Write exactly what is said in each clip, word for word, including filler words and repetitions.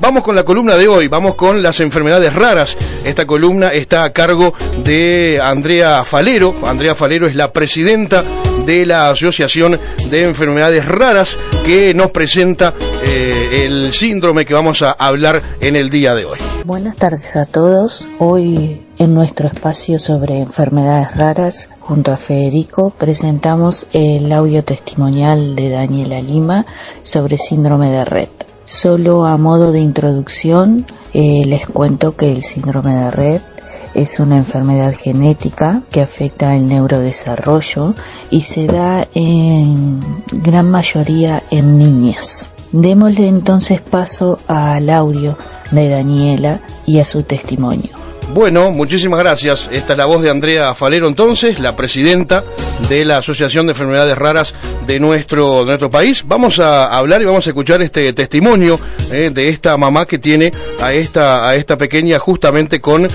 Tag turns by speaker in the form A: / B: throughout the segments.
A: Vamos con la columna de hoy, vamos con las enfermedades raras. Esta columna está a cargo de Andrea Falero. Andrea Falero es la presidenta de la Asociación de Enfermedades Raras, que nos presenta eh, el síndrome que vamos a hablar en el día de hoy.
B: Buenas tardes a todos. Hoy en nuestro espacio sobre enfermedades raras, junto a Federico, presentamos el audio testimonial de Daniela Lima sobre síndrome de Rett. Solo a modo de introducción, eh, les cuento que el síndrome de Rett es una enfermedad genética que afecta el neurodesarrollo y se da en gran mayoría en niñas. Démosle entonces paso al audio de Daniela y a su testimonio.
A: Bueno, muchísimas gracias. Esta es la voz de Andrea Falero, entonces, la presidenta de la Asociación de Enfermedades Raras de nuestro, de nuestro país. Vamos a hablar y vamos a escuchar este testimonio eh, de esta mamá que tiene a esta, a esta pequeña justamente con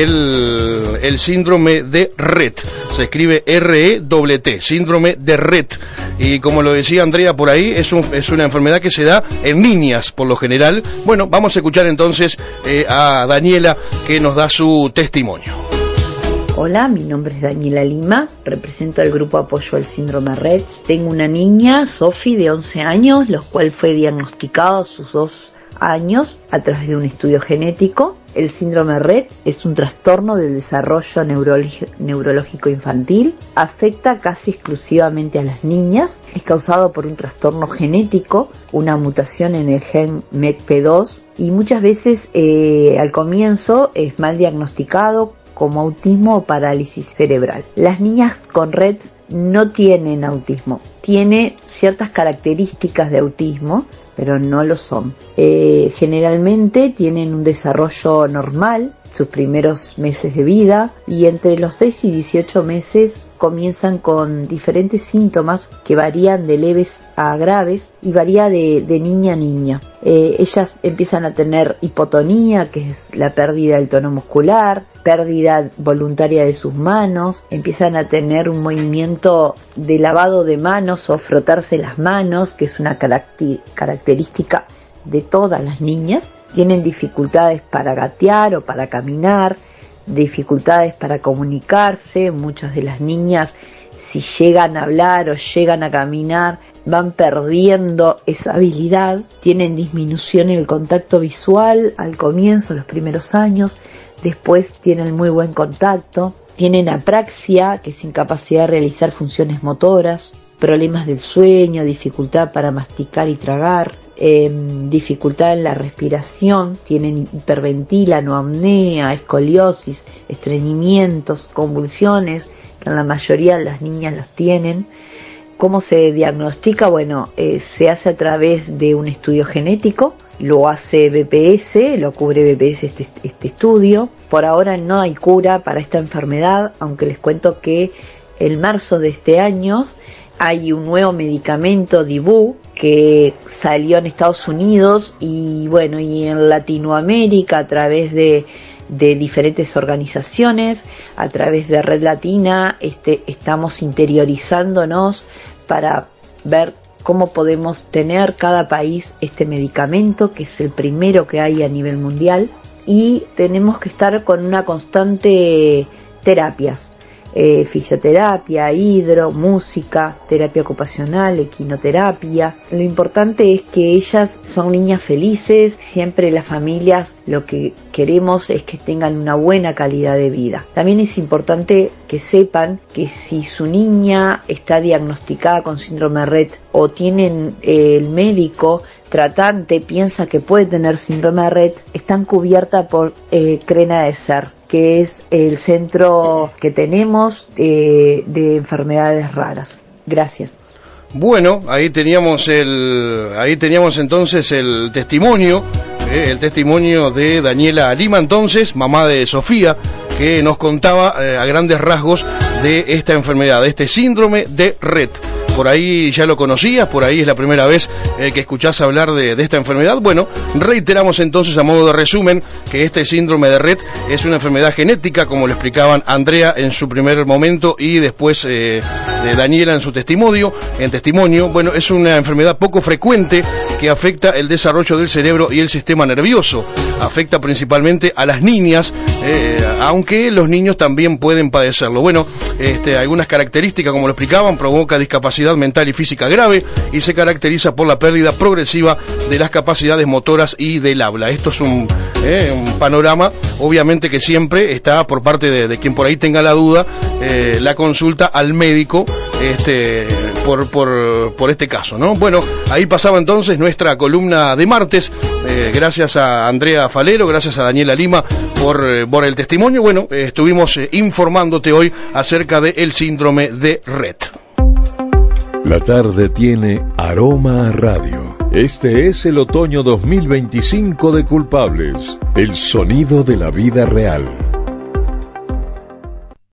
A: el, el síndrome de Rett. Se escribe R E T T, síndrome de Rett. Y como lo decía Andrea por ahí, es, un, es una enfermedad que se da en niñas por lo general. Bueno, vamos a escuchar entonces eh, a Daniela, que nos da su testimonio.
C: Hola, mi nombre es Daniela Lima, represento al grupo Apoyo al Síndrome Rett. Tengo una niña, Sofi, de once años, la cual fue diagnosticada a sus dos años a través de un estudio genético. El síndrome Rett es un trastorno del desarrollo neurológico, neurológico infantil, afecta casi exclusivamente a las niñas, es causado por un trastorno genético, una mutación en el gen M E C P dos, y muchas veces eh, al comienzo es mal diagnosticado como autismo o parálisis cerebral. Las niñas con Rett no tienen autismo, tiene ciertas características de autismo, pero no lo son. Eh, generalmente tienen un desarrollo normal, sus primeros meses de vida, y entre los seis y dieciocho meses comienzan con diferentes síntomas que varían de leves a graves y varía de, de niña a niña. Eh, ellas empiezan a tener hipotonía, que es la pérdida del tono muscular, pérdida voluntaria de sus manos, empiezan a tener un movimiento de lavado de manos o frotarse las manos, que es una caracter- característica de todas las niñas. Tienen dificultades para gatear o para caminar, dificultades para comunicarse. Muchas de las niñas, si llegan a hablar o llegan a caminar, van perdiendo esa habilidad. Tienen disminución en el contacto visual al comienzo, los primeros años, después tienen muy buen contacto. Tienen apraxia, que es incapacidad de realizar funciones motoras, problemas del sueño, dificultad para masticar y tragar, eh, dificultad en la respiración, tienen hiperventilan o apnea, escoliosis, estreñimientos, convulsiones, que en la mayoría de las niñas los tienen. ¿Cómo se diagnostica? Bueno, eh, se hace a través de un estudio genético, lo hace B P S, lo cubre B P S este, este estudio. Por ahora no hay cura para esta enfermedad, aunque les cuento que en marzo de este año hay un nuevo medicamento, Dibu, que salió en Estados Unidos y bueno, y en Latinoamérica a través de, de diferentes organizaciones, a través de Red Latina, este, estamos interiorizándonos para ver cómo podemos tener cada país este medicamento, que es el primero que hay a nivel mundial, y tenemos que estar con una constante terapias. Eh, fisioterapia, hidro, música, terapia ocupacional, equinoterapia. Lo importante es que ellas son niñas felices, siempre las familias lo que queremos es que tengan una buena calidad de vida. También es importante que sepan que si su niña está diagnosticada con síndrome Rett o tienen eh, el médico tratante piensa que puede tener síndrome de Rett, están cubiertas por eh, Crena de Ser, que es el centro que tenemos eh, de enfermedades raras. Gracias.
A: Bueno, ahí teníamos el, ahí teníamos entonces el testimonio, eh, el testimonio de Daniela Lima, entonces, mamá de Sofía, que nos contaba eh, a grandes rasgos de esta enfermedad, de este síndrome de Rett. Por ahí ya lo conocías, por ahí es la primera vez eh, que escuchás hablar de, de esta enfermedad. Bueno, reiteramos entonces a modo de resumen que este síndrome de Rett es una enfermedad genética, como lo explicaban Andrea en su primer momento y después eh, de Daniela en su testimonio, en testimonio, bueno, es una enfermedad poco frecuente que afecta el desarrollo del cerebro y el sistema nervioso. Afecta principalmente a las niñas, eh, aunque los niños también pueden padecerlo. Bueno, este, algunas características, como lo explicaban, provoca discapacidad mental y física grave y se caracteriza por la pérdida progresiva de las capacidades motoras y del habla. Esto es un, eh, un panorama, obviamente, que siempre está por parte de, de quien por ahí tenga la duda, eh, la consulta al médico este, por, por, por este caso, ¿no? Bueno, ahí pasaba entonces nuestra columna de martes. Eh, gracias a Andrea Falero, gracias a Daniela Lima por, eh, por el testimonio. Bueno, eh, estuvimos eh, informándote hoy acerca del síndrome de Rett.
D: La tarde tiene aroma a radio. Este es el otoño dos mil veinticinco de Culpables, el sonido de la vida real.